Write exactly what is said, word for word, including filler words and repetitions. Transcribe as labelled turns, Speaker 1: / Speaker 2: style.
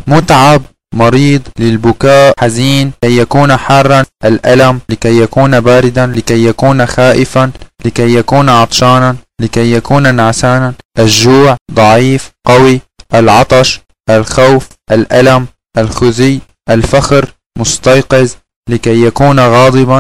Speaker 1: متعب، مريض، للبكاء، حزين، لكي يكون حارا، الألم، لكي يكون باردا، لكي يكون خائفا، لكي يكون عطشانا، لكي يكون نعسانا، الجوع، ضعيف، قوي، العطش، الخوف، الألم، الخزي، الفخر، مستيقظ، لكي يكون غاضبا،